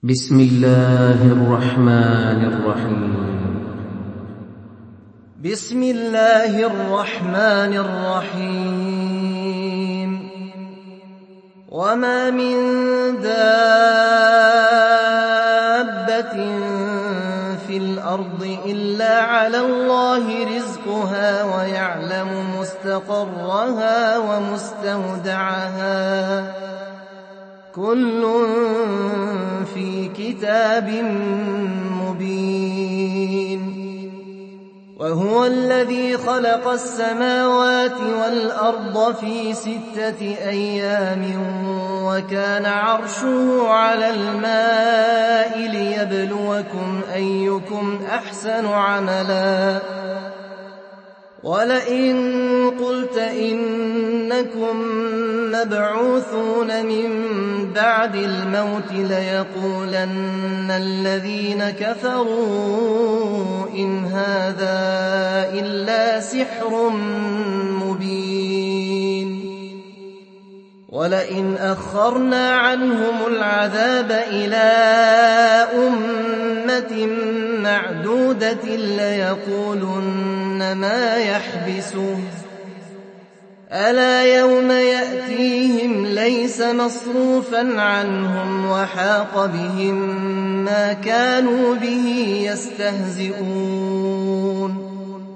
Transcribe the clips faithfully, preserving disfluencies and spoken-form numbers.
بسم الله الرحمن الرحيم بسم الله الرحمن الرحيم وما من دابة في الأرض إلا على الله رزقها ويعلم مستقرها ومستودعها كل في كتاب مبين وهو الذي خلق السماوات والأرض في ستة أيام وكان عرشه على الماء ليبلوكم أيكم أحسن عملا ولئن قلت إنكم مبعوثون من بعد الموت ليقولن الذين كفروا إن هذا إلا سحر مبين ولئن أخرنا عنهم العذاب إلى أمة معدودة ليقولن ما يحبسه ألا يوم يأتيهم ليس مصروفا عنهم وحاق بهم ما كانوا به يستهزئون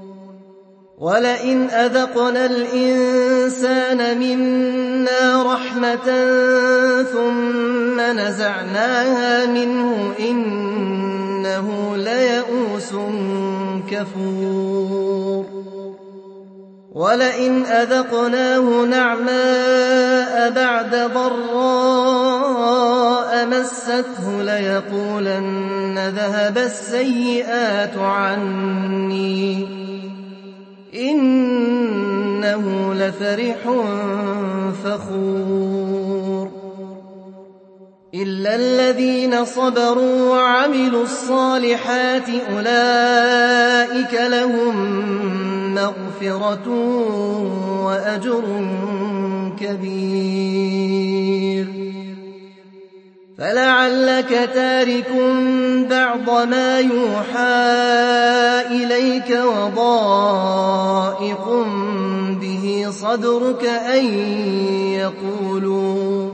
ولئن أذقنا الإنسان منا رحمة ثم نزعناها منه إنه ليئوس كفور ولئن أذقناه نعماء بعد ضراء مسته ليقولن ذهب السيئات عني إنه لفرح فخور إلا الذين صبروا وعملوا الصالحات أولئك لهم مغفرة وأجر كبير فلعلك تارك بعض ما يوحى إليك وضائق به صدرك أن يقولوا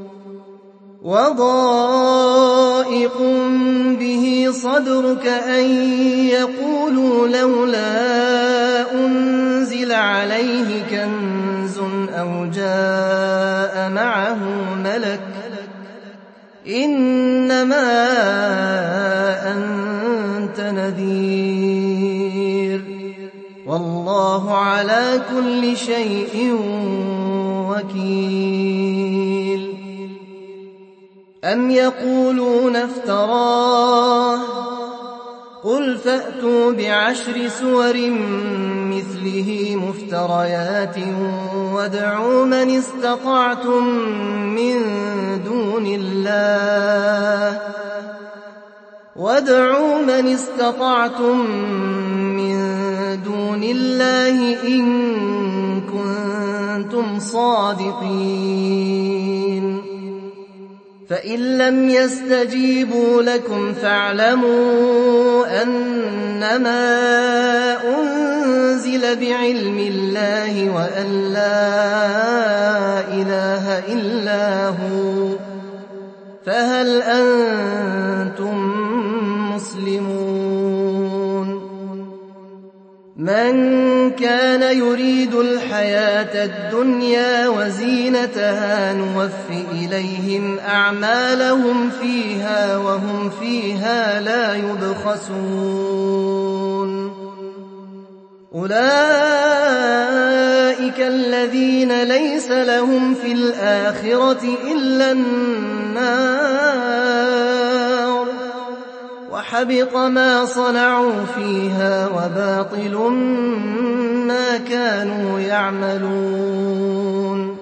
وضائق به صدرك أن يقولوا لولا أنزل عليه كنز أو جاء معه ملك إنما أنت نذير والله على كل شيء وكيل أم يقولون افتراه قل فأتوا بعشر سور مثله مفتريات وادعوا من استطعتم من دون الله وادعوا من استطعتم من دون الله إن كنتم صادقين فإن لم يستجيبوا لكم فاعلموا أنما أنزل بعلم الله وأن لا إله إلا هو فهل أنتم مسلمون من كان يريد الحياة الدنيا وزينتها نوف إليهم أعمالهم فيها وهم فيها لا يبخسون أولئك الذين ليس لهم في الآخرة إلا النار وحبط ما صنعوا فيها وباطل ما كانوا يعملون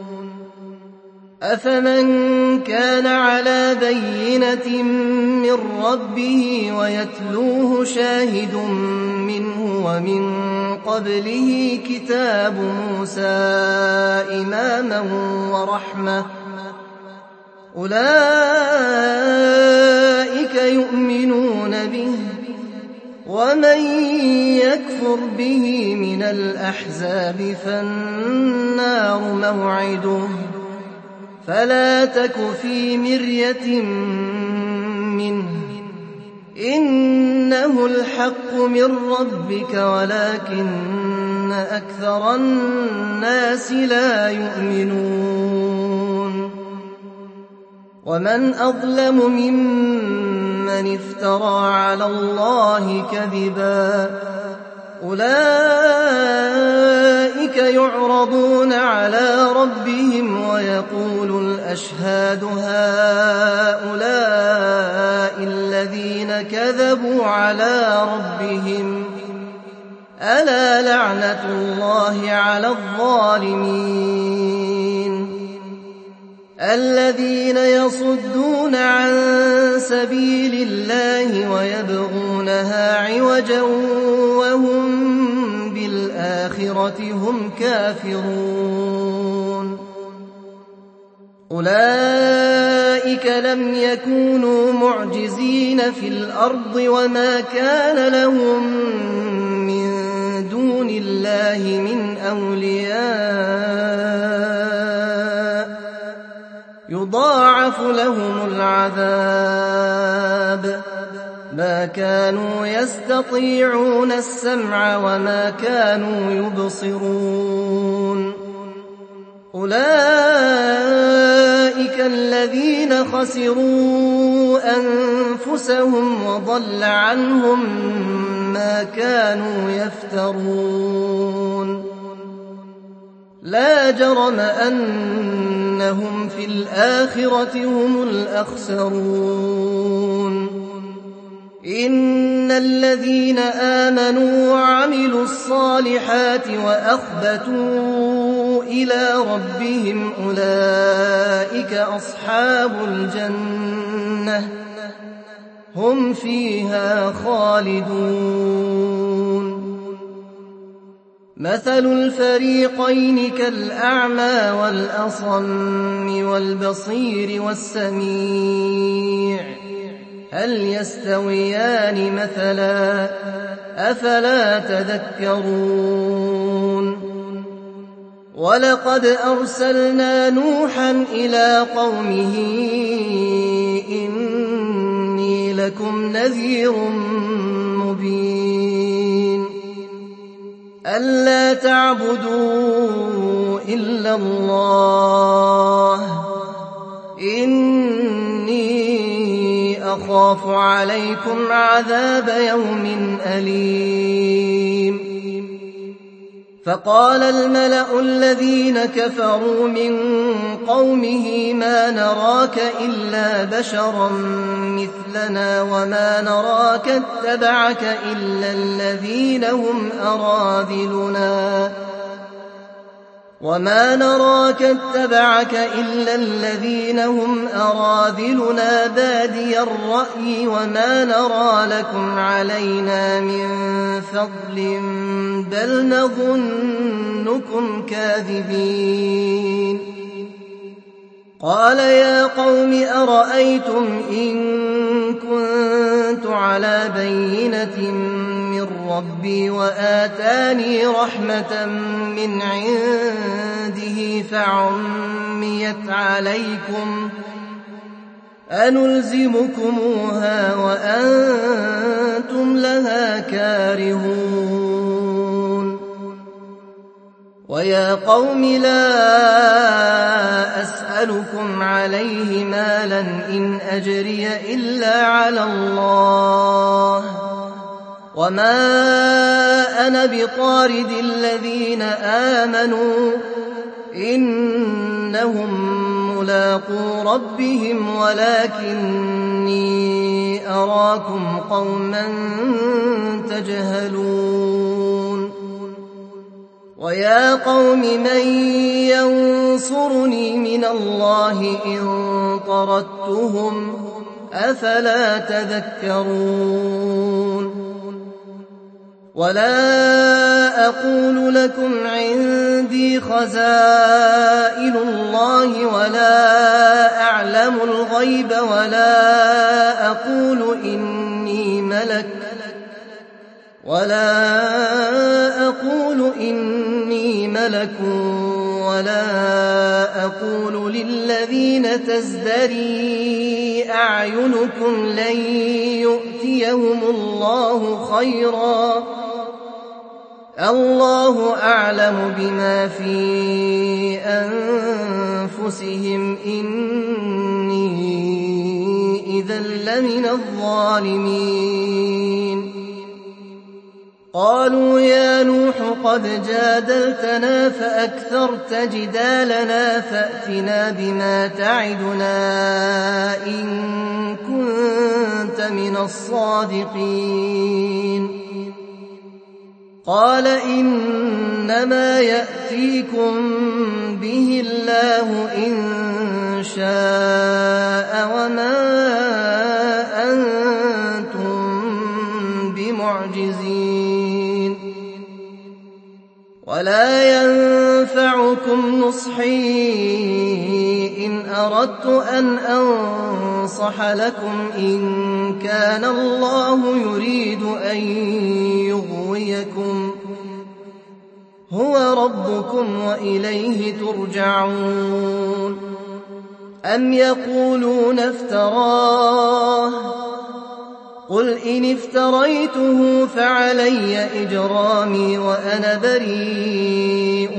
أفمن كان على بينة من ربه ويتلوه شاهد منه ومن قبله كتاب موسى إماما ورحمة أولئك يكفر به من الأحزاب فالنار موعده فلا تك في مرية منه إنه الحق من ربك ولكن أكثر الناس لا يؤمنون ومن أظلم ممن افترى على الله كذبا أولئك يعرضون على ربهم ويقول الأشهاد هؤلاء الذين كذبوا على ربهم ألا لعنة الله على الظالمين الذين يصدون عن سبيل الله ويبغونها عوجا وهم بالآخرة هم كافرون أولئك لم يكونوا معجزين في الأرض وما كان لهم من دون الله من أولياء يضاعف لهم العذاب ما كانوا يستطيعون السمع وما كانوا يبصرون أولئك الذين خسروا أنفسهم وضل عنهم ما كانوا يفترون لا جرم أنهم في الآخرة هم الأخسرون إن الذين آمنوا وعملوا الصالحات وأخبتوا إلى ربهم أولئك أصحاب الجنة هم فيها خالدون مثل الفريقين كالأعمى والأصم والبصير والسميع هل يستويان مثلا أفلا تذكرون ولقد أرسلنا نوحا إلى قومه إني لكم نذير مبين ألا تعبدوا إلا الله إني أخاف عليكم عذاب يوم أليم فقال الملأ الذين كفروا من قومه ما نراك إلا بشرا مثلنا وما نراك اتبعك إلا الذين هم أراذلنا وما نراك اتبعك إلا الذين هم أراذلنا بادي الرأي وما نرى لكم علينا من فضل بل نظنكم كاذبين قال يا قوم أرأيتم إن كنت على بينة من ربي وآتاني رحمة من عنده فعميت عليكم أنلزمكموها وأنتم لها كارهون ويا قوم لا أسألكم عليه مالا إن أجري إلا على الله وما أنا بطارد الذين آمنوا إنهم ملاقو ربهم ولكني أراكم قوما تجهلون ويا قوم من ينصرني من الله إن طردتهم أفلا تذكرون ولا أقول لكم عندي خزائن الله ولا أعلم الغيب ولا أقول إني ملك ولا ملك ولا أقول للذين تزدري أعينكم لن يؤتيهم الله خيرا الله أعلم بما في أنفسهم إني إذا لمن الظالمين قالوا يا نوح قد جادلتنا فأكثرت جدالنا فأتنا بما تعدنا إن كنت من الصادقين قال إنما يأتيكم به الله إن شاء وما أنتم بمعجزين ولا ينفعكم نصحي إن أردت أن أنصح لكم إن كان الله يريد أن يغويكم هو ربكم وإليه ترجعون أم يقولون افتراه قل إن افتريته فعلي إجرامي وأنا بريء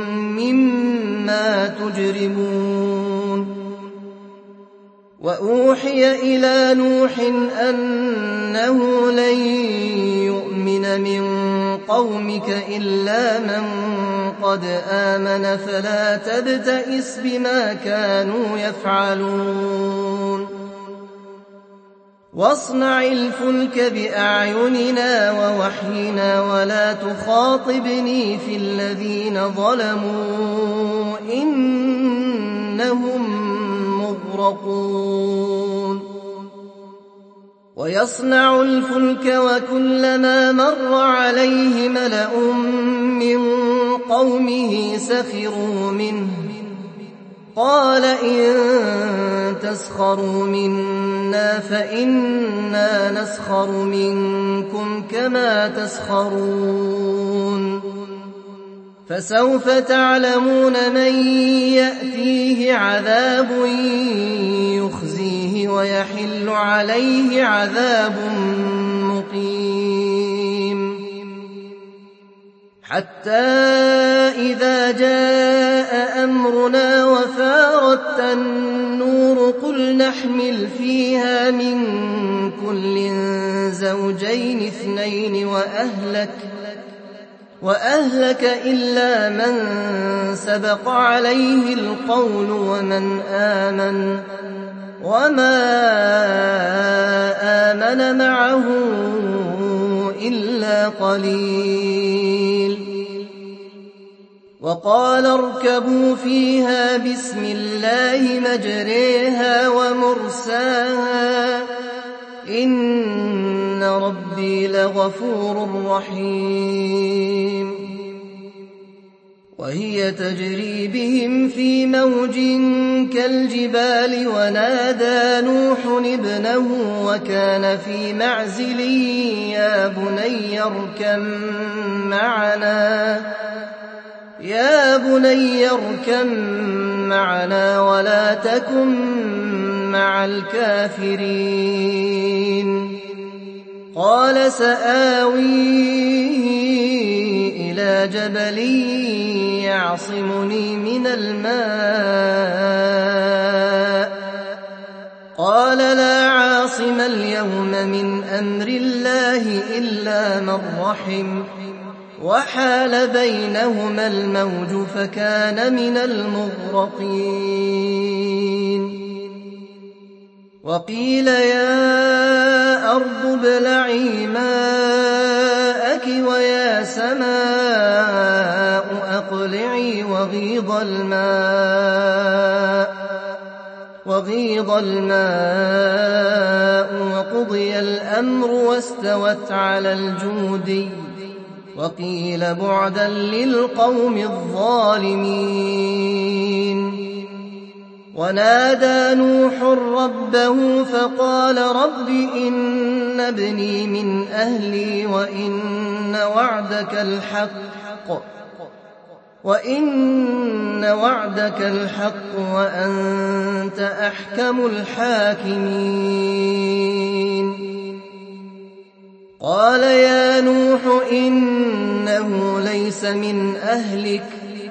مما تجرمون وأوحي إلى نوح أنه لن يؤمن من قومك إلا من قد آمن فلا تبتئس بما كانوا يفعلون واصنع الفلك بأعيننا ووحينا ولا تخاطبني في الذين ظلموا إنهم مغرقون ويصنع الفلك وكلما مر عليه ملأ من قومه سخروا منه قال إن تسخروا منا فإنا نسخر منكم كما تسخرون فسوف تعلمون من يأتيه عذاب يخزيه ويحل عليه عذاب مقيم حتى إذا جاء أمرنا وفارت النور قل نحمل فيها من كل زوجين اثنين وأهلك وأهلك إلا من سبق عليه القول ومن آمن وما آمن معه إلا قليل وقال اركبوا فيها بسم الله مجريها ومرساها إن ربي لغفور رحيم وهي تجري بهم في موج كالجبال ونادى نوح ابنه وكان في معزل يا بني اركب معنا يا بني اركب معنا ولا تكن مع الكافرين قال سآوي إلى جبل يعصمني من الماء قال لا عاصم اليوم من أمر الله إلا من رحم وحال بينهما الموج فكان من المغرقين وقيل يا أرض ابلعي ماءك ويا سماء أقلعي وغيض الماء وغيض الماء وقضي الأمر واستوت على الجودي وقيل بعدا للقوم الظالمين ونادى نوح ربه فقال رب إن ابني من أهلي وإن وعدك الحق وإن وعدك الحق وأنت أحكم الحاكمين قال يا نوح إنه ليس من أهلك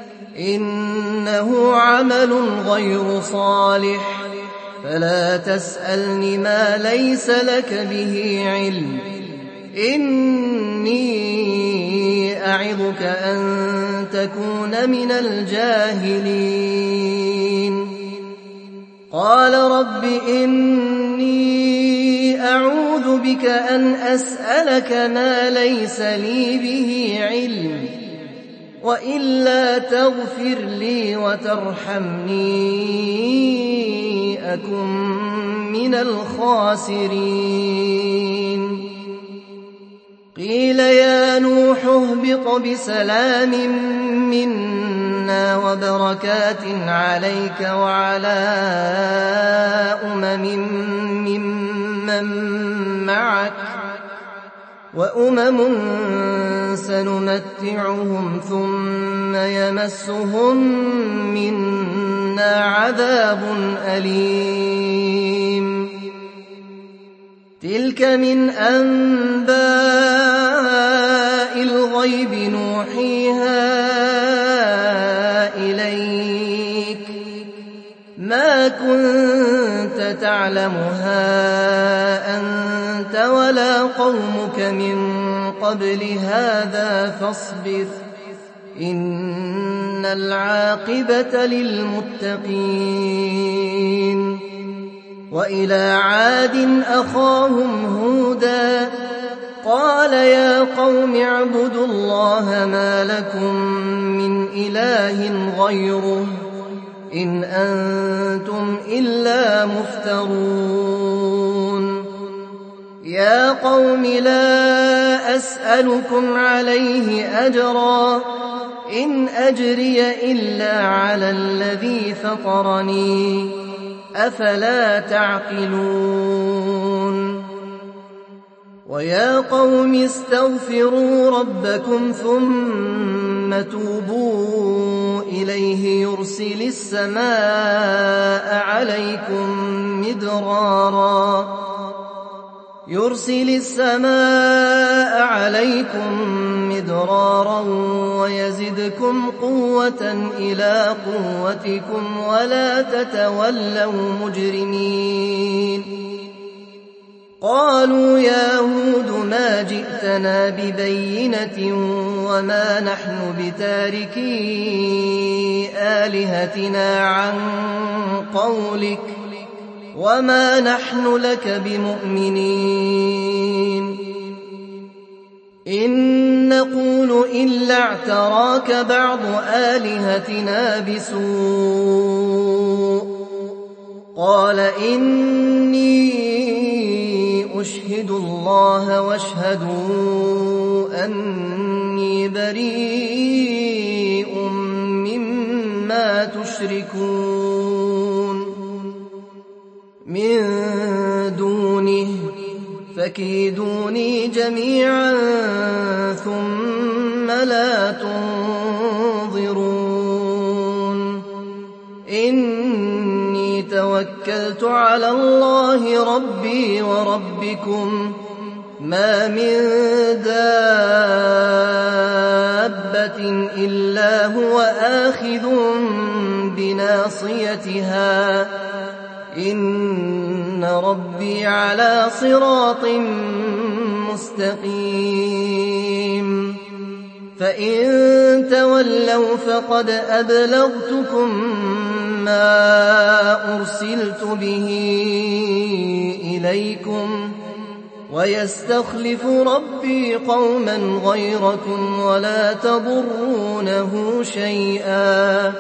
إنه عمل غير صالح فلا تسألني ما ليس لك به علم إني أعظك أن تكون من الجاهلين قال رب إني أعوذ بك أن أسألك ما ليس لي به علم وإلا تغفر لي وترحمني أكن من الخاسرين قيل يا نوح اهبط بسلام منا وبركات عليك وعلى أمم ممن معك وأمم سنمتعهم ثم يمسهم منا عذاب أليم تلك من أنباء الغيب نوحيها إليك ما كنت تعلمها أنت ولا قومك من قبل هذا فاصبر إن العاقبة للمتقين وإلى عاد أخاهم هودا قال يا قوم اعبدوا الله ما لكم من إله غيره إن أنتم إلا مفترون يا قوم لا أسألكم عليه أجرا إن أجري إلا على الذي فطرني أفلا تعقلون ويا قوم استغفروا ربكم ثم توبوا إليه يرسل السماء عليكم مدرارا يرسل السماء عليكم مدرارا ويزدكم قوة إلى قوتكم ولا تتولوا مجرمين قالوا يا هود ما جئتنا ببينة وما نحن بتاركي آلهتنا عن قولك وما نحن لك بمؤمنين إن نقول إلا اعتراك بعض آلهتنا بسوء قال إني أشهد الله واشهدوا أني بريء مما تشركون من دونه فكيدوني جميعا ثم لا تنظرون إني توكلت على الله ربي وربكم ما من دابة إلا هو آخذ بناصيتها إن ربي على صراط مستقيم فإن تولوا فقد أبلغتكم ما أرسلت به إليكم ويستخلف ربي قوما غيركم ولا تضرونه شيئا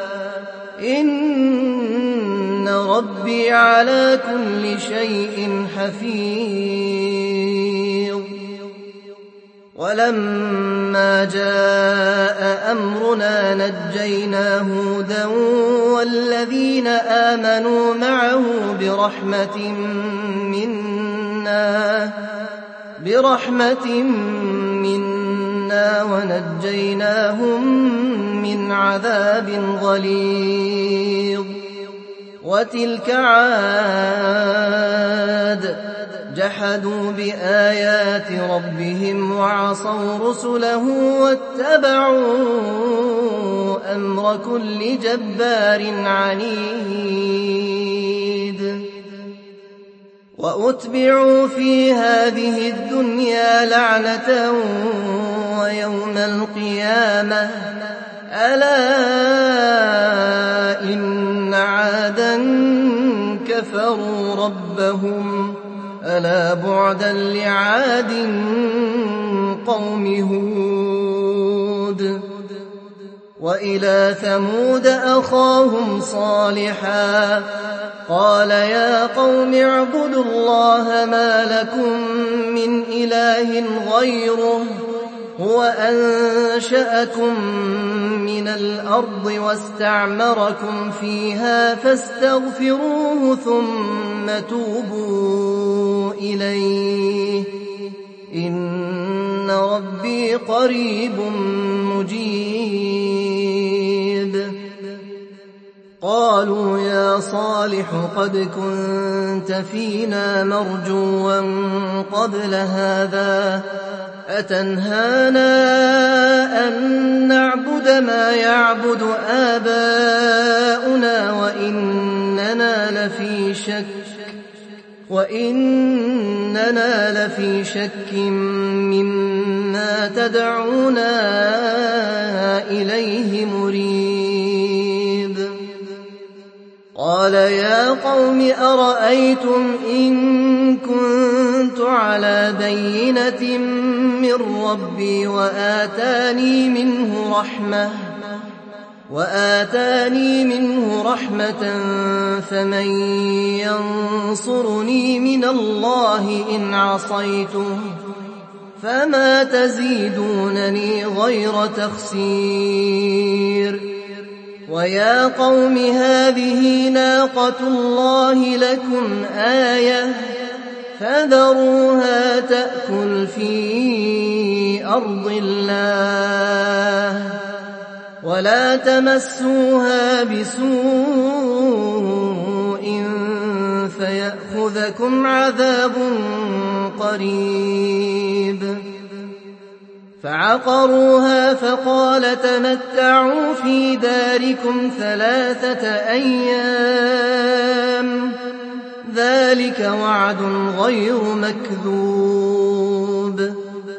إن ربي على كل شيء حفيظ ولما جاء أمرنا نجينا هودا والذين آمنوا معه برحمة منا برحمة منا فانتصرنا ونجيناهم من عذاب غليظ. وتلك عاد جحدوا بآيات ربهم وعصوا رسله واتبعوا أمر كل جبار عنيد. وأتبعوا في هذه الدنيا لعنة ويوم القيامة ألا إن عادا كفروا ربهم ألا بعدا لعاد قوم هود. وإلى ثمود أخاهم صالحا قال يا قوم اعبدوا الله ما لكم من إله غيره هو أنشأكم من الأرض واستعمركم فيها فاستغفروه ثم توبوا إليه إن ربي قريب مجيب. قالوا يا صالح قد كنت فينا مرجوا قبل هذا أتنهانا أن نعبد ما يعبد آباؤنا وإننا لفي شك وإننا لفي شك مما تدعونا إليه مريب. قال يا قوم أرأيتم إن كنت على بينة من ربي وآتاني منه رحمة وآتاني منه رحمة فمن ينصرني من الله إن عصيته فما تزيدونني غير تخسير. ويا قوم هذه ناقة الله لكم آية فذروها تأكل في أرض الله ولا تمسوها بسوء فيأخذكم عذاب قريب. فعقروها فقال تمتعوا في داركم ثلاثة أيام ذلك وعد غير مكذوب.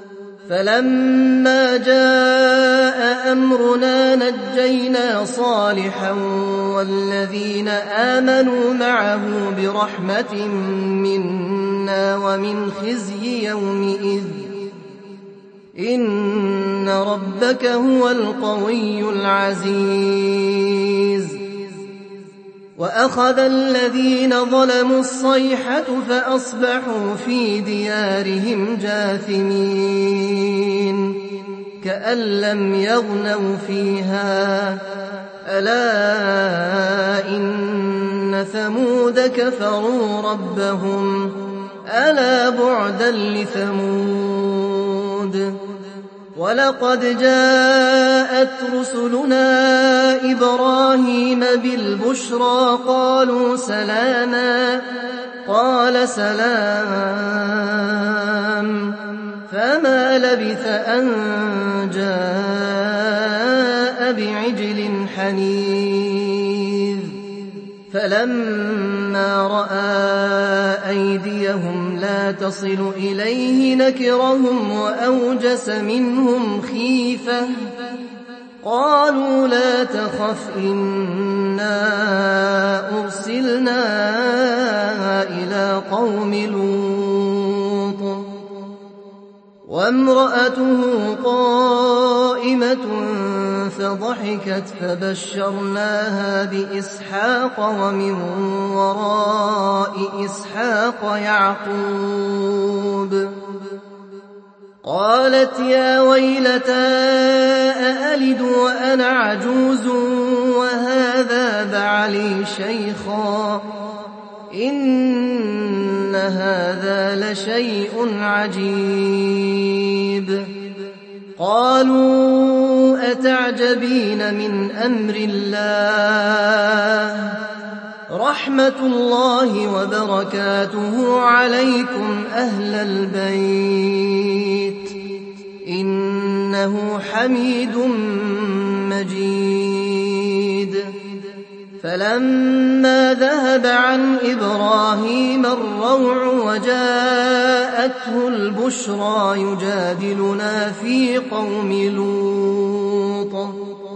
فلما جاء أمرنا نجينا صالحا والذين آمنوا معه برحمة منا ومن خزي يومئذ إن ربك هو القوي العزيز. وأخذ الذين ظلموا الصيحة فأصبحوا في ديارهم جاثمين كأن لم يغنوا فيها ألا إن ثمود كفروا ربهم ألا بعدا لثمود. ولقد جاءت رسلنا إبراهيم بالبشرى قالوا سلاما قال سلام فما لبث أن جاء بعجل حنيذ. فلما رأى أيديهم لا تصل إليه نكرهم وأوجس منهم خيفة قالوا لا تخف إنا أرسلنا إلى قوم لوط وامرأته قائمة فضحكت فبشرناها بإسحاق ومن وراء إسحاق يعقوب. قالت يا ويلتى أألد وأنا عجوز وهذا بعلي شيخا إن هذا لشيء عجيب. قالوا أتعجبين من أمر الله رحمة الله وبركاته عليكم أهل البيت إنه حميد مجيد فلما ذهب عن إبراهيم الروع وجاءته البشرى يجادلنا في قوم لوط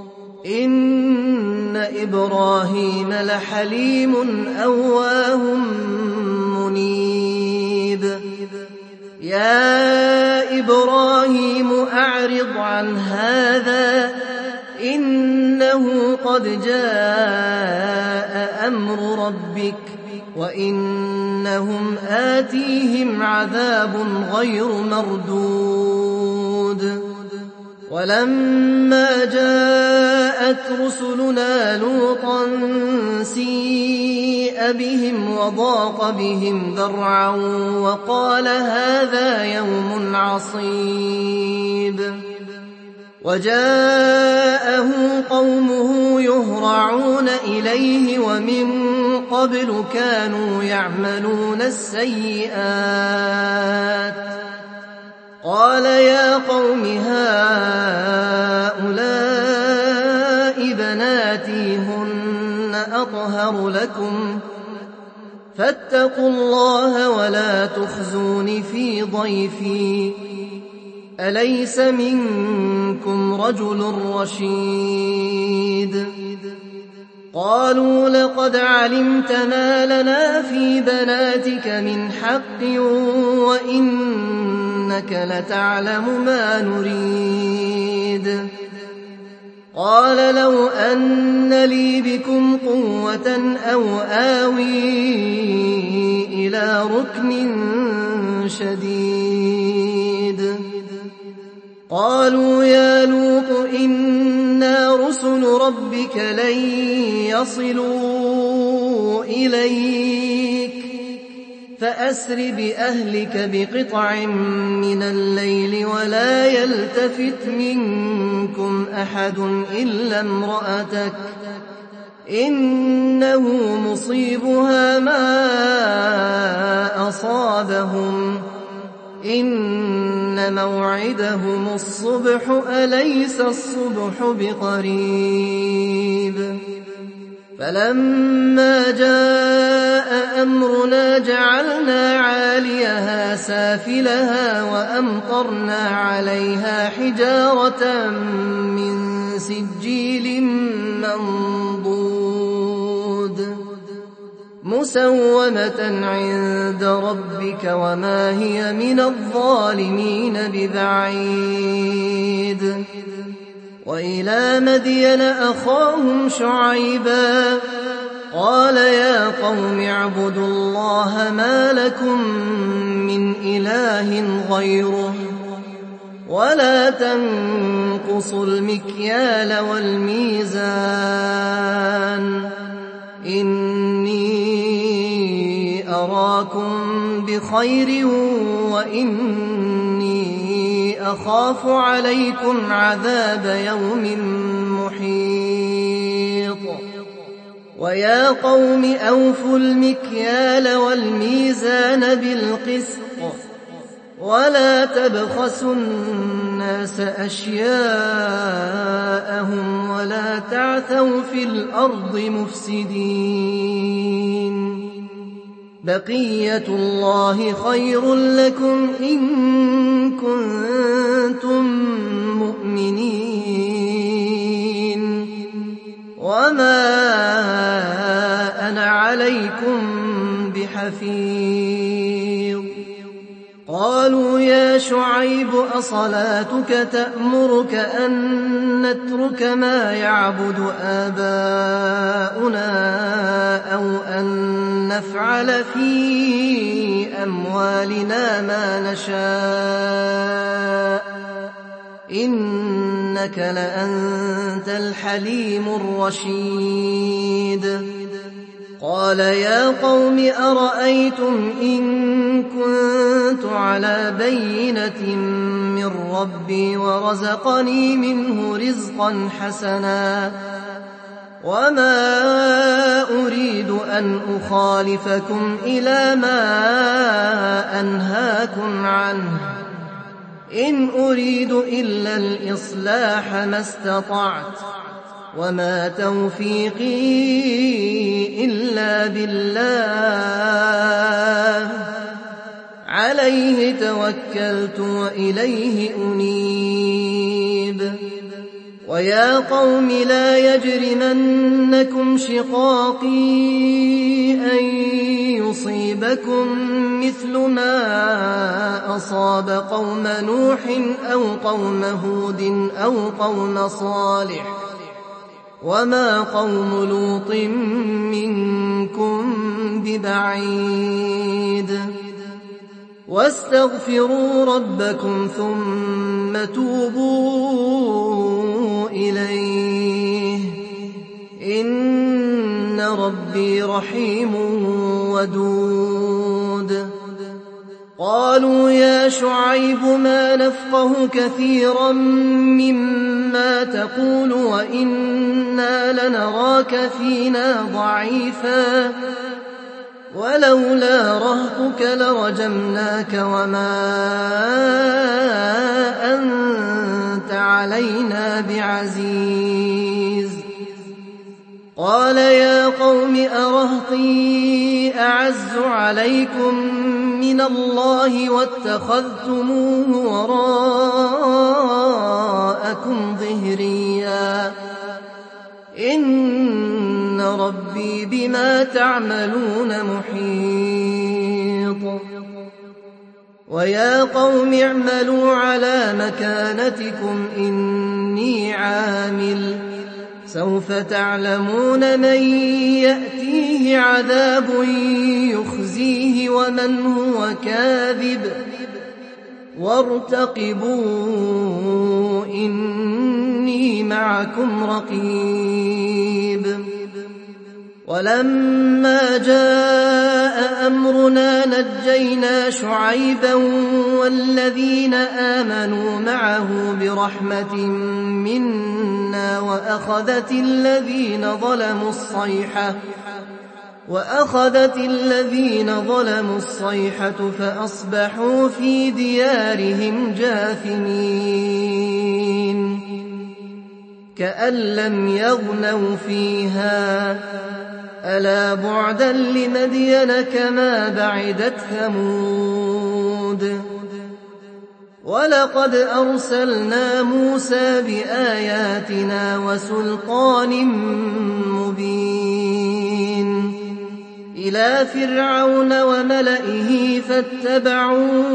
إن إبراهيم لحليم أواه منيب يا إبراهيم أعرض عن هذا إنه قد جاء أمر ربك وإنهم آتيهم عذاب غير مردود ولما جاءت رسلنا لوطا سيء بهم وضاق بهم ذرعا وقال هذا يوم عصيب وجاءه قومه يهرعون إليه ومن قبل كانوا يعملون السيئات قال يا قوم هؤلاء بناتي هن أطهر لكم فاتقوا الله ولا تخزون في ضيفي أليس منكم رجل رشيد قالوا لقد علمت ما لنا في بناتك من حق وإنك لتعلم ما نريد قال لو أن لي بكم قوة أو آوي إلى ركن شديد قالوا يا لوط إنا رسل ربك لن يصلوا إليك فأسر بأهلك بقطع من الليل ولا يلتفت منكم أحد إلا امرأتك إنه مصيبها ما أصابهم إن موعدهم الصبح أليس الصبح بقريب فلما جاء أمرنا جعلنا عاليها سافلها وأمطرنا عليها حجارة من سجيل منضود مسومة عند ربك وما هي من الظالمين ببعيد وإلى مدين أخاهم شعيبا قال يا قوم اعبدوا الله ما لكم من إله غيره ولا تنقصوا المكيال والميزان إني أراكم بخير وإني أخاف عليكم عذاب يوم محيط ويا قوم أوفوا المكيال والميزان بالقسط ولا تبخسوا الناس أشياءهم ولا تعثوا في الأرض مفسدين بقية الله خير لكم إن كنتم مؤمنين وما أنا عليكم بحفيظ قالوا يا شعيب أصلاتك تأمرك أن نترك ما يعبد آباؤنا أو أن نفعل في أموالنا ما نشاء إنك لأنت الحليم الرشيد قال يا قوم أرأيتم إن كنت على بينة من من ربي ورزقني منه رزقا حسنا وما أريد أن أخالفكم إلى ما أنهاكم عنه إن أريد إلا الإصلاح ما استطعت وما توفيقي إلا بالله عليه توكلت وإليه أنيب ويا قوم لا يجرمنكم شقاقي أن يصيبكم مثل ما أصاب قوم نوح أو قوم هود أو قوم صالح وما قوم لوط منكم ببعيد واستغفروا ربكم ثم توبوا إليه إن ربي رحيم ودود قالوا يا شعيب ما نفقه كثيرا مما تقول وإنا لنراك فينا ضعيفا ولولا رهطك لرجمناك وما أنت علينا بعزيز قال يا قوم أرهطي أعز عليكم من الله واتخذتموه وراءكم ظهريا إن ربي بما تعملون محيط ويا قوم اعملوا على مكانتكم إني عامل سوف تعلمون من يأتيه عذاب يخزيه ومن هو كاذب وارتقبوا إني معكم رقيب ولما جاء أمرنا نجينا شعيبا والذين آمنوا معه برحمة منا وأخذت الذين ظلموا الصيحة وأخذت الذين ظلموا الصيحة فأصبحوا في ديارهم جاثمين كأن لم يغنوا فيها ألا بعدا لمدين كما بعدت ثمود ولقد أرسلنا موسى بآياتنا وسلطان مبين إلى فرعون وملئه فاتبعوا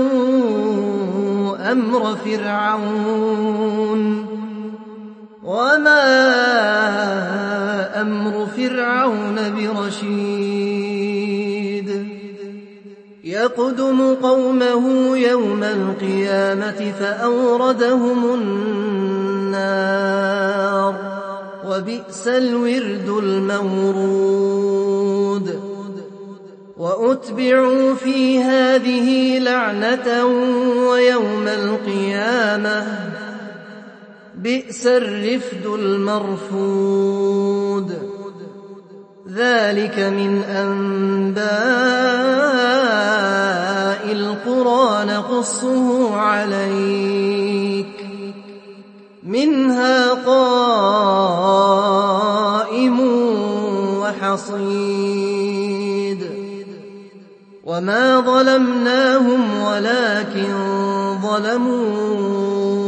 أمر فرعون وما أمر فرعون برشيد يقدم قومه يوم القيامة فأوردهم النار وبئس الورد المورود وأتبعوا في هذه لعنة ويوم القيامة بئس الرفد المرفود ذلك من أنباء القرى نقصه عليك منها قائم وحصيد وما ظلمناهم ولكن ظلموا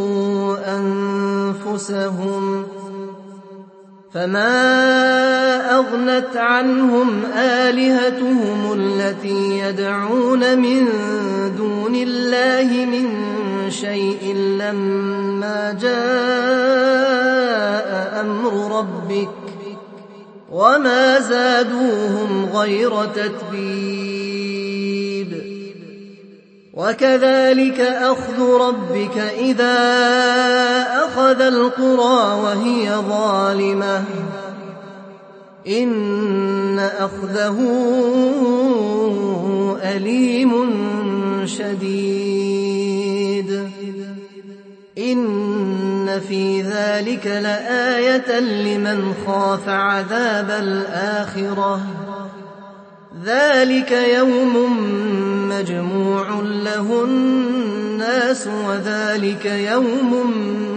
أنفسهم فما أغنت عنهم آلهتهم التي يدعون من دون الله من شيء لما جاء أمر ربك وما زادوهم غير تتبيب وكذلك أخذ ربك إذا أخذ القرى وهي ظالمة إن أخذه أليم شديد إن في ذلك لآية لمن خاف عذاب الآخرة ذلك يوم مجموع له الناس وذلك يوم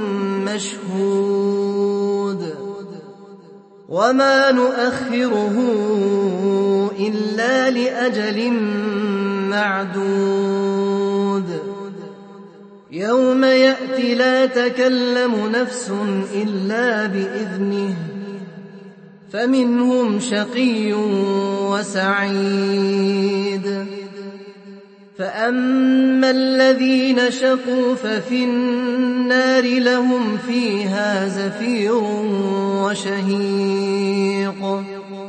مشهود وما نؤخره إلا لأجل معدود يوم يأتي لا تكلم نفس إلا بإذنه فمنهم شقي وسعيد فأما الذين شقوا ففي النار لهم فيها زفير وشهيق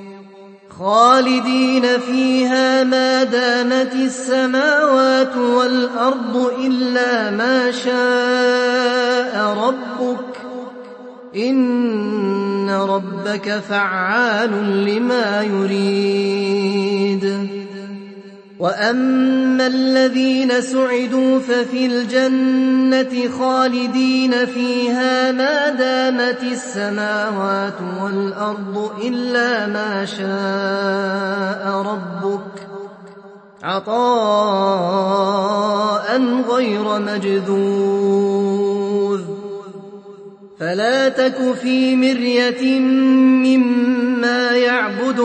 خالدين فيها ما دامت السماوات والأرض إلا ما شاء ربك إن ربك فعال لما يريد وأما الذين سعدوا ففي الجنة خالدين فيها ما دامت السماوات والأرض إلا ما شاء ربك عطاء غير مجذوذ فلا تك في مرية مما يعبد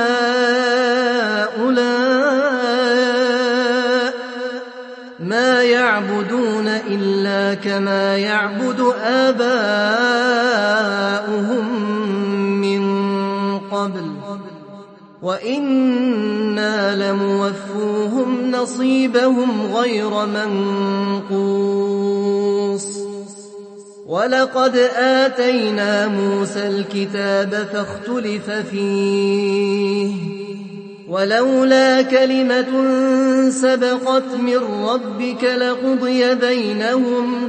هؤلاء ما يعبدون إلا كما يعبد آباؤهم من قبل وإنا لموفوهم نصيبهم غير منقوص ولقد آتينا موسى الكتاب فاختلف فيه ولولا كلمة سبقت من ربك لقضي بينهم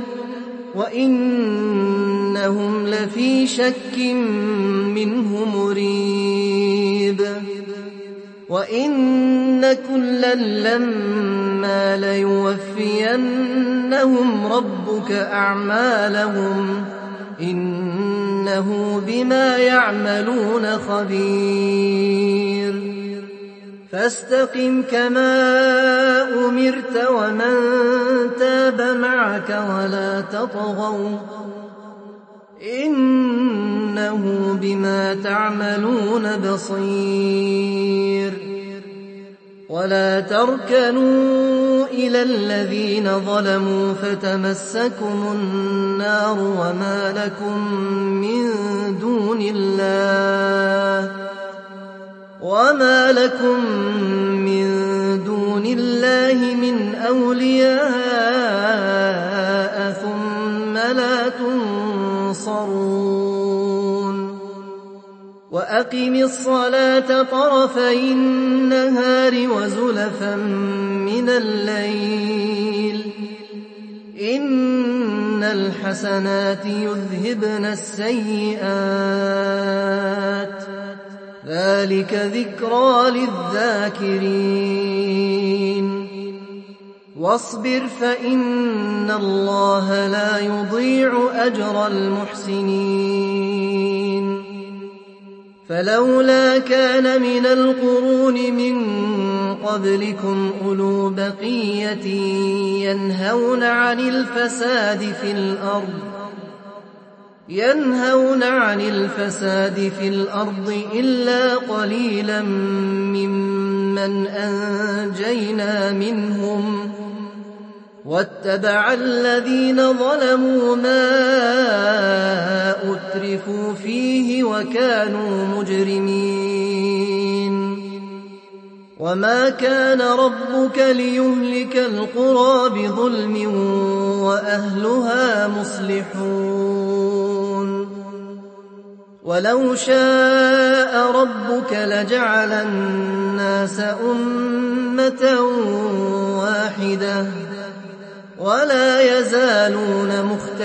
وإنهم لفي شك منه مريب وإن كلا لما ليوفينهم ربك أعمالهم إنه بما يعملون خبير فاستقم كما أمرت ومن تاب معك ولا تطغوا إنه بما تعملون بصير ولا تركنوا إلى الذين ظلموا فتمسكم النار وما لكم من دون الله وما لكم من دون الله من أولياء ثم لا تنصرون وأقم الصلاة طرفي النهار وزلفا من الليل إن الحسنات يذهبن السيئات ذلك ذكرى للذاكرين واصبر فإن الله لا يضيع أجر المحسنين فلولا كان من القرون من قبلكم أولو بقية ينهون عن الفساد في الأرض ينهون عن الفساد في الأرض إلا قليلا ممن أنجينا منهم واتبع الذين ظلموا ما أترفوا فيه وكانوا مجرمين وما كان ربك ليهلك القرى بظلم وأهلها مصلحون ولو شاء ربك لجعل الناس أمة واحدة ولا يزالون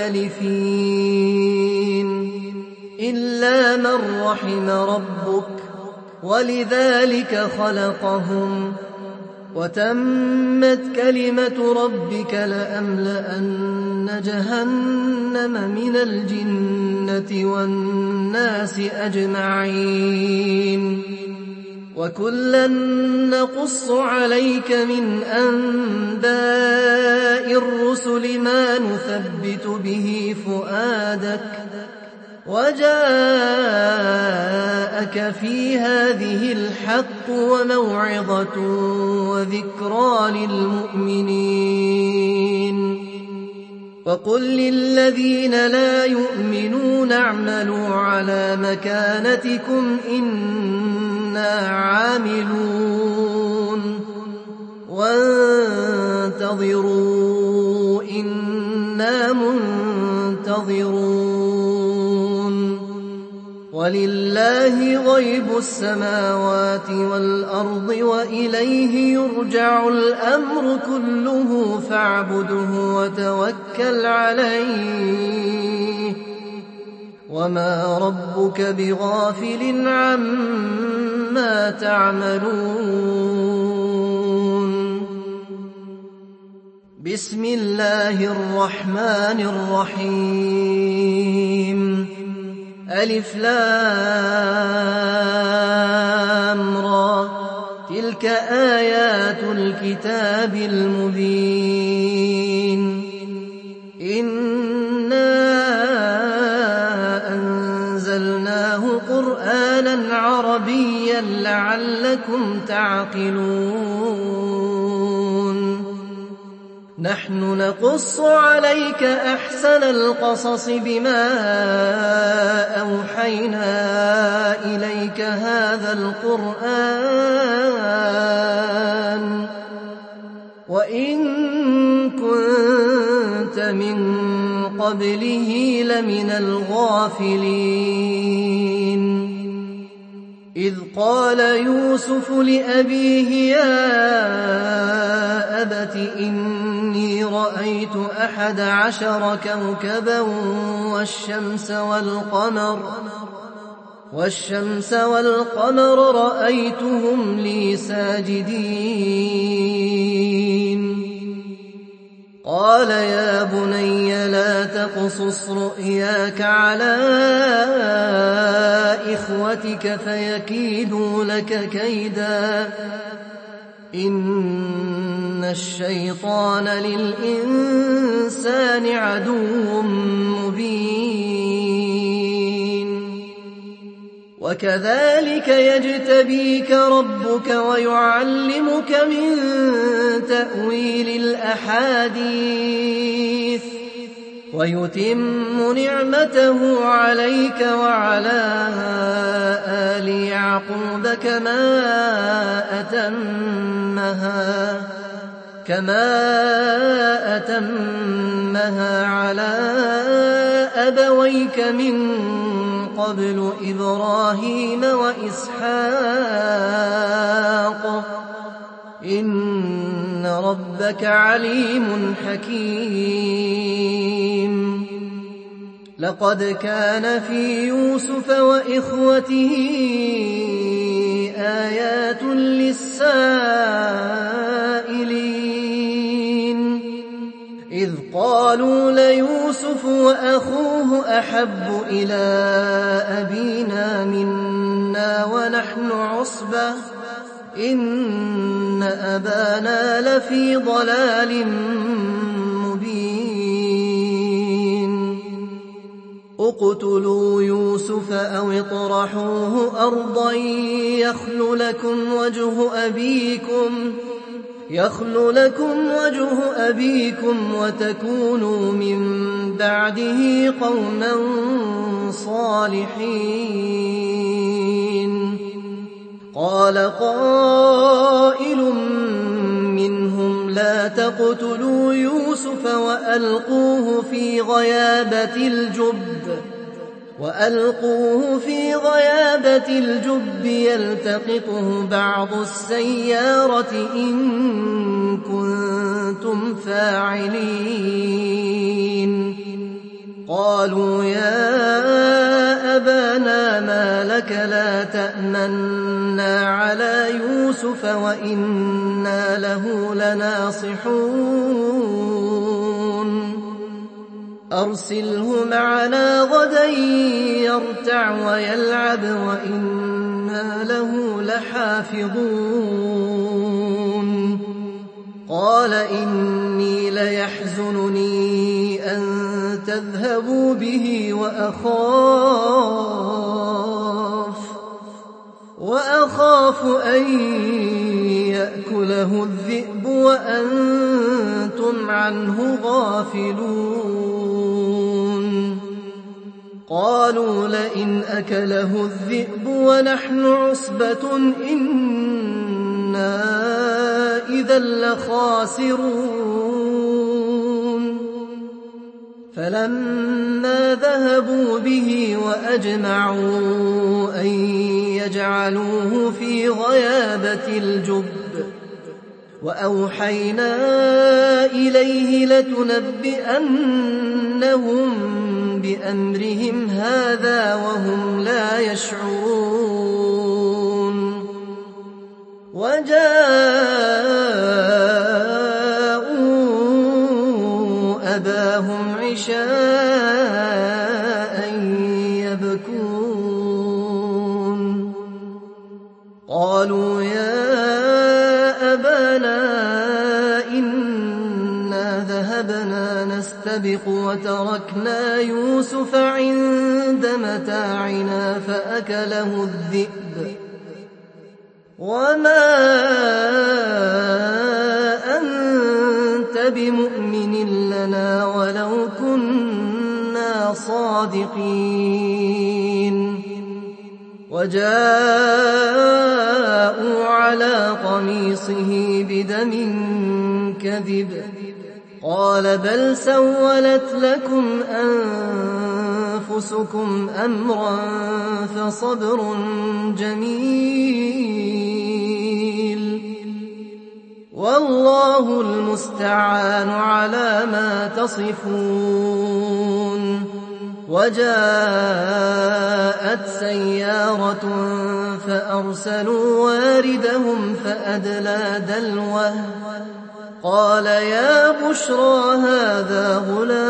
مختلفين إلا من رحم ربك ولذلك خلقهم وتمت كلمة ربك لأملأن جهنم من الجنة والناس أجمعين وكلا نقص عليك من أنباء الرسل ما نثبت به فؤادك وجاءك في هذه الحق وموعظة وذكرى للمؤمنين وقل للذين لا يؤمنون اعملوا على مكانتكم إنا عاملون وانتظروا إنا منتظرون ولله غيب السماوات والأرض وإليه يرجع الأمر كله فاعبده وتوكل عليه وما ربك بغافل عما تعملون بسم الله الرحمن الرحيم ألف لام را تلك آيات الكتاب المبين إنا أنزلناه قرآنا عربيا لعلكم تعقلون نحن نقص عليك أحسن القصص بما أوحينا إليك هذا القرآن وإن كنت من قبله لمن الغافلين إذ قال يوسف لأبيه يا أبت إني رأيت أحد عشر كوكبا والشمس والقمر والشمس والقمر رأيتهم لي ساجدين قال يا بني لا تقصص رؤياك على إخوتك فيكيدوا لك كيدا إن الشيطان للإنسان عدو مبين وكذلك يجتبيك ربك ويعلمك من تأويل الأحاديث ويتم نعمته عليك وعلى آل يعقوب كما أتمها كما أتمها على أبويك من قبل إبراهيم وإسحاق إن ربك عليم حكيم لقد كان في يوسف وإخوته آيات للسائلين إذ قالوا ليوسف وأخوه أحب إلى أبينا منا ونحن عصبة إن أبانا لفي ضلال مبين اقتلوا يوسف أو اطرحوه أرضا يخل لكم وجه أبيكم يخل لكم وجه أبيكم وتكونوا من بعده قوما صالحين قال قائل منهم لا تقتلوا يوسف وألقوه في غيابة الجب وألقوه في غيابة الجب يلتقطه بعض السيارة إن كنتم فاعلين قالوا يا أبانا ما لك لا تأمنا على يوسف يوسف وإنا له لناصحون أرسله معنا غدا يرتع ويلعب وإنا له لحافظون قال إني ليحزنني أن تذهبوا به وأخاف وأخاف أن يأكله الذئب وأنتم عنه غافلون قالوا لئن أكله الذئب ونحن عصبة إنا إذا لخاسرون فلما ذهبوا به وأجمعوا أن يجعلوه في غيابة الجب وأوحينا إليه لتنبئنهم بأمرهم هذا وهم لا يشعرون وجاءوا أباهم عشاء يبكون قالوا يا أبانا إنا ذهبنا نستبق وتركنا يوسف عند متاعنا فأكله الذئب وما أنت بمؤمن لنا ولو كنا صادقين وجاءوا على قميصه بدم كذب قال بل سولت لكم أنفسكم أمرا فصبر جميل والله المستعان على ما تصفون وجاءت سيارة فأرسلوا واردهم فأدلى دلوه قال يا بشرى هذا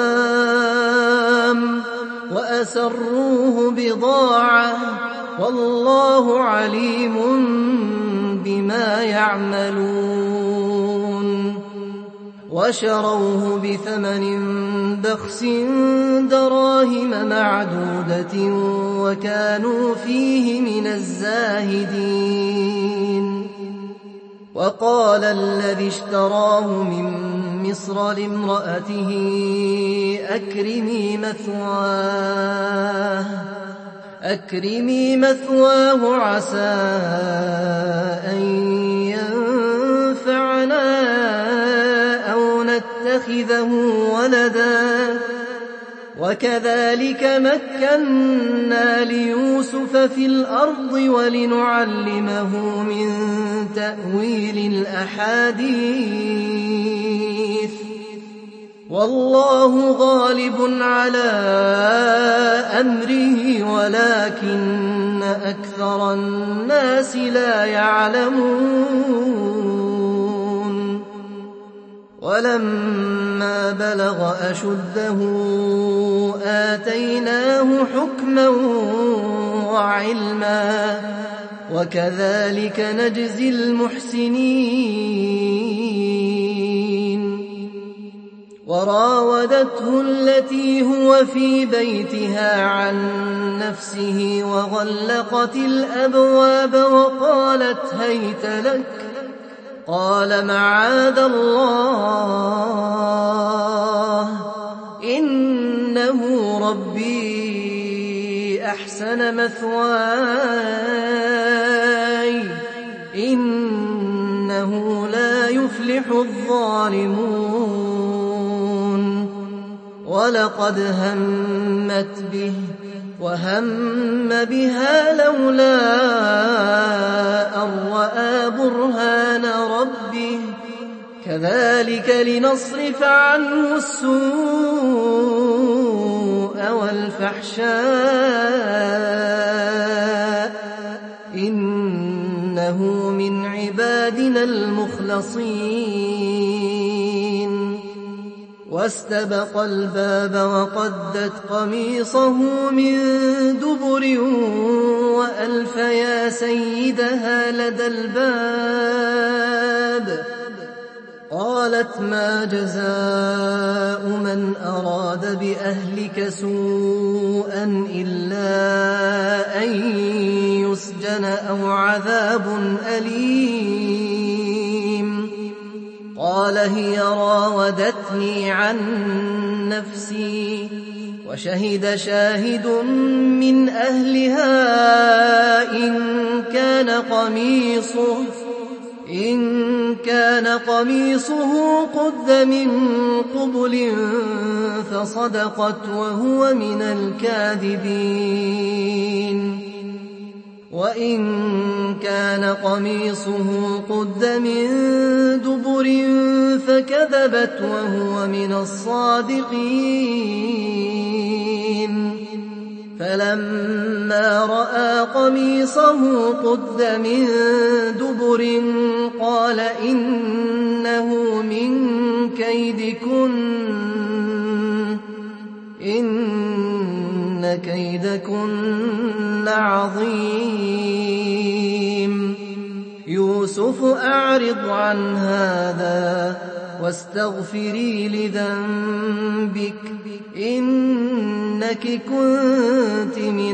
غلام وأسروه بضاعة والله عليم بما يعملون وشروه بثمن بخس دراهم معدودة وكانوا فيه من الزاهدين وقال الذي اشتراه من مصر لامرأته أكرمي مثواه أكرمي مثواه عسى أن ينفعنا أو نتخذه ولدا وكذلك مكنا ليوسف في الأرض ولنعلمه من تأويل الأحاديث والله غالب على أمره ولكن أكثر الناس لا يعلمون ولما بلغ أشده آتيناه حكما وعلما وكذلك نجزي المحسنين وراودته التي هو في بيتها عن نفسه وغلقت الأبواب وقالت هيت لك قال معاذ الله إنه ربي أحسن مثواي إنه لا يفلح الظالمون ولقد همت به وهم بها لولا أن رأى برهان ربه كذلك لنصرف عنه السوء والفحشاء إنه من عبادنا عبادنا المخلصين واستبق الباب وقدت قميصه من دبر وألف يا سيدها لدى الباب قالت ما جزاء من أراد بأهلك سوءا إلا أن يسجن أو عذاب أليم قال هي راودتني عن نفسي وشهد شاهد من أهلها إن كان قميصه إن كان قميصه قد من قبل فصدقت وهو من الكاذبين وإن كان قميصه قد من دبر فكذبت وهو من الصادقين فلما رأى قميصه قد من دبر قال إنه من كيدكن إن كيدكن عظيم يوسف أعرض عن هذا واستغفري لذنبك إنك كنت من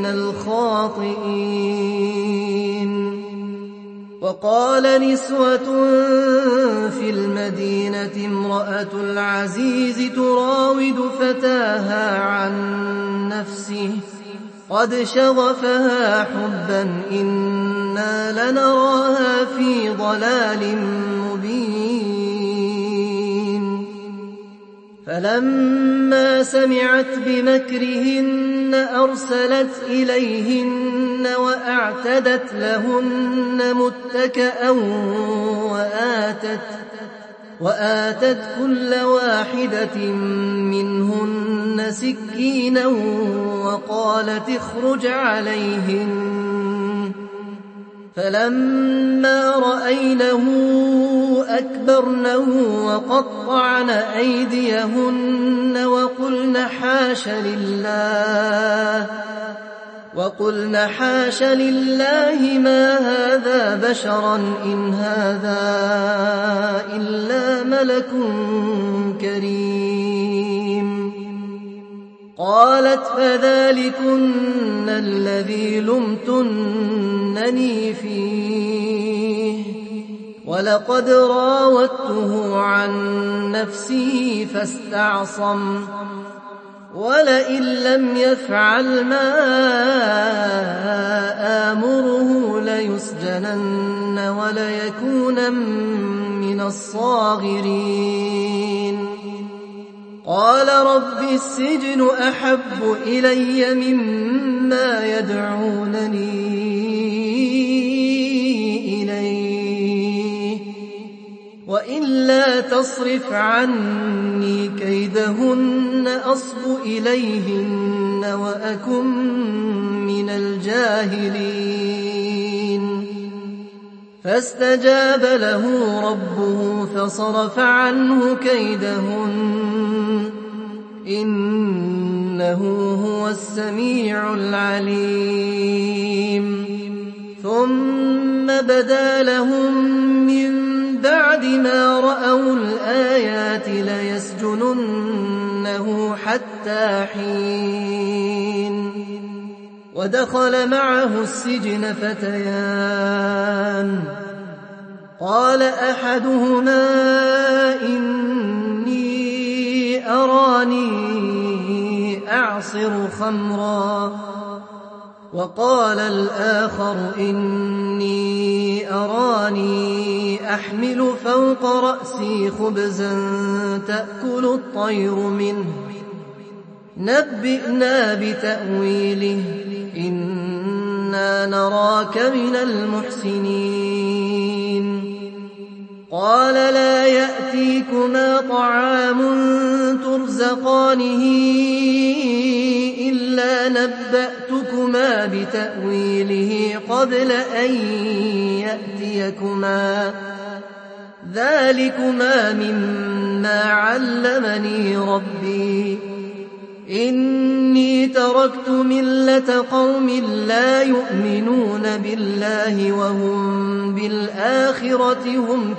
الخاطئين وقال نسوة في المدينة امرأة العزيز تراود فتاها عن نفسه قد شغفها حبا إنا لنراها في ضلال مبين فلما سمعت بمكرهن أرسلت إليهن وأعتدت لهن متكأ وآتت, وآتت كل واحدة منهن سكينا وقالت اخرج عليهن فلما رأينه أكبرنه وقطعن أيديهن وقلن حاش لله وقلن حاش لله ما هذا بشرا إن هذا إلا ملك كريم قالت فذلكن الذي لمتنني فيه ولقد راودته عن نفسه فاستعصم ولئن لم يفعل ما آمره ليسجنن وليكون من الصاغرين قال رب السجن أحب إلي مما يدعونني إليه وإلا تصرف عني كيدهن أصب إليهن وأكن من الجاهلين فاستجاب له ربه فصرف عنه كيدهن إنه هو السميع العليم ثم بدا لهم من بعد ما رأوا الآيات ليسجننه حتى حين ودخل معه السجن فتيان قال أحدهما إني أراني أعصر خمرا وقال الآخر إني أراني أحمل فوق رأسي خبزا تأكل الطير منه نبئنا بتأويله إنا نراك من المحسنين قال لا يأتيكما طعام ترزقانه إلا نبأتكما بتأويله قبل أن يأتيكما ذلكما مما علمني ربي إني تركت ملة قوم لا يؤمنون بالله وهم بالآخرة هم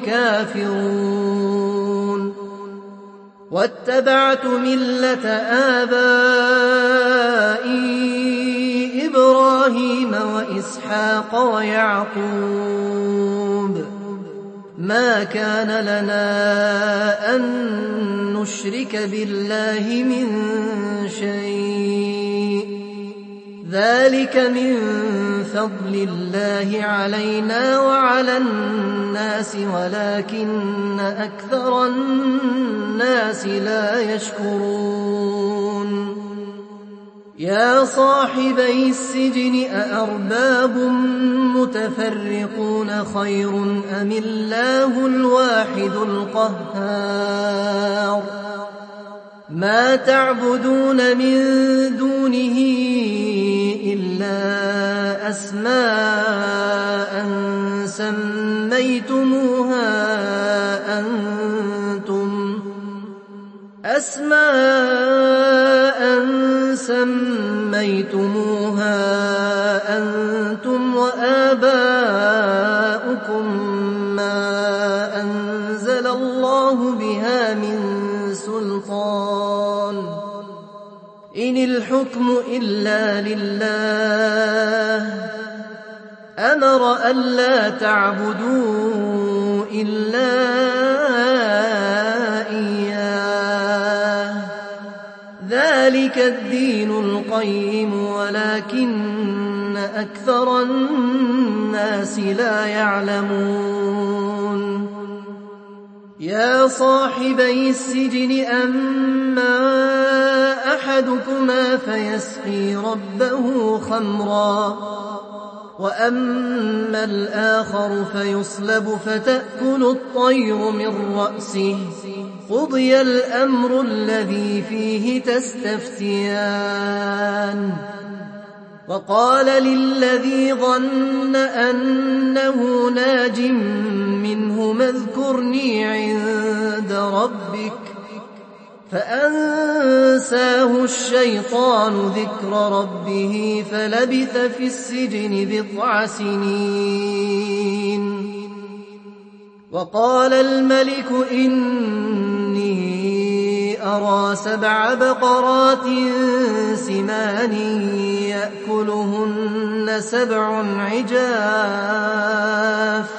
كافرون واتبعت ملة آبائي إبراهيم وإسحاق ويعقوب ما كان لنا أن نشرك بالله من شيء ذلك من فضل الله علينا وعلى الناس ولكن أكثر الناس لا يشكرون يا صاحبي السجن أأرباب متفرقون خير أم الله الواحد القهار ما تعبدون من دونه إلا أسماء سميتموها أنتم أسماء سميتموها أنتم وآباؤكم ما أنزل الله بها من سلطان إن الحكم إلا لله أمر ألا تعبدوا إلا إياه ذلك الدين القيم ولكن أكثر الناس لا يعلمون يا صاحبي السجن أما أحدكما فيسقي ربه خمرا وأما الآخر فيصلب فتأكل الطير من رأسه قضي الأمر الذي فيه تستفتيان وقال للذي ظن أنه ناج منهما اذكرني عند ربك فأنساه الشيطان ذكر ربه فلبث في السجن بضع سنين وقال الملك إني أرى سبع بقرات سمان يأكلهن سبع عجاف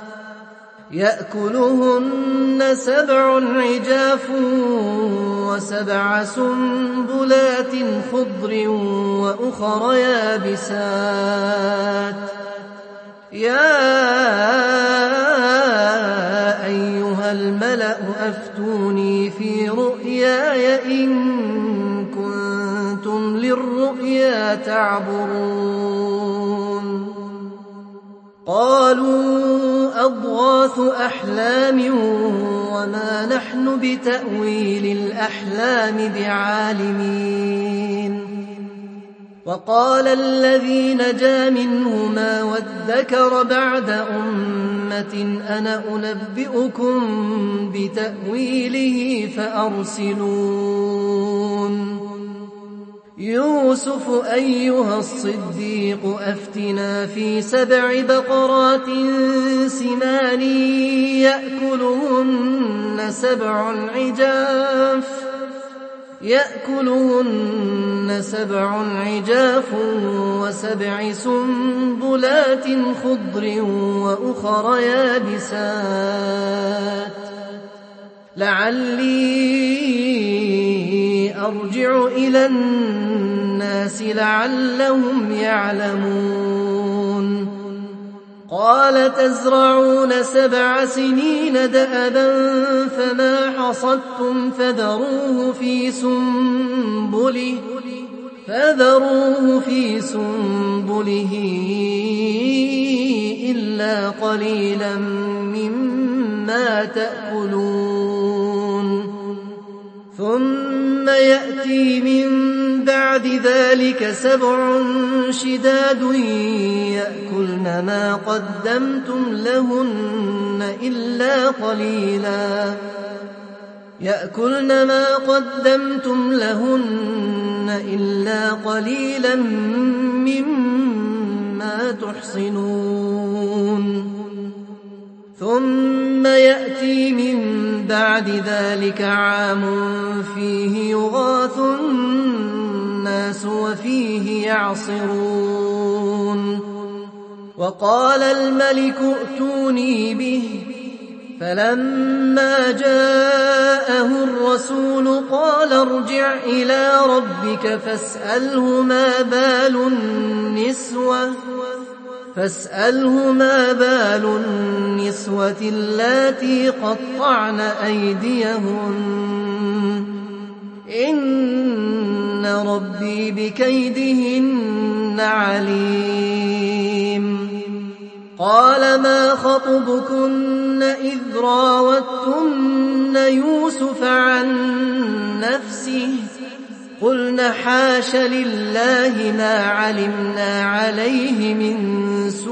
يأكلهن سبع عجاف وسبع سنبلات خضر وأخر يابسات يا أيها الملأ أفتوني في رؤياي إن كنتم للرؤيا تعبرون قالوا أضغاث أحلام وما نحن بتأويل الأحلام بعالمين وقال الذي نجا منهما وادكر بعد أمة أنا أنبئكم بتأويله فأرسلون يوسف أيها الصديق أفتنا في سبع بقرات سمان يأكلهن سبع عجاف يأكلهن سبع عجاف وسبع سنبلات خضر وأخر يابسات لعلي أرجع إلى الناس لعلهم يعلمون قال تزرعون سبع سنين دأبا فما حصدتم فذروه في سنبله فذروه في سنبله إلا قليلا مما تأكلون ثم يأتي من بعد ذلك سبع شداد يأكلن ما قدمتم لهن إلا قليلا يأكلن ما قدمتم لهن إلا قليلا مما تحصنون ثم يأتي من بعد ذلك عام فيه يغاث الناس وفيه يعصرون وقال الملك ائتوني به فلما جاءه الرسول قال ارجع إلى ربك فاسأله ما بال النسوة فاسأله ما بال النسوة اللاتي قطعن أيديهن إن ربي بكيدهن عليم قال ما خطبكن إذ راوتن يوسف عن نفسه قلن حاش لله ما علمنا عليه من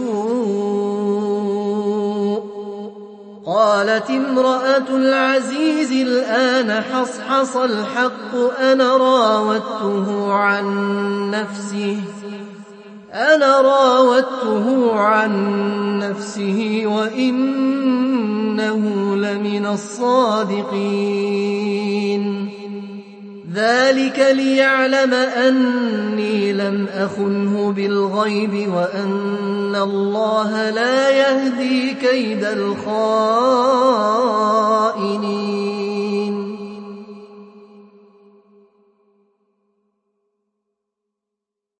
سوء قالت امرأة العزيز الآن حصحص الحق أنا راودته عن نفسه أنا راودته عن نفسه وإنه لمن الصادقين ذلك ليعلم أني لم أخنه بالغيب وأن الله لا يهدي كيد الخائنين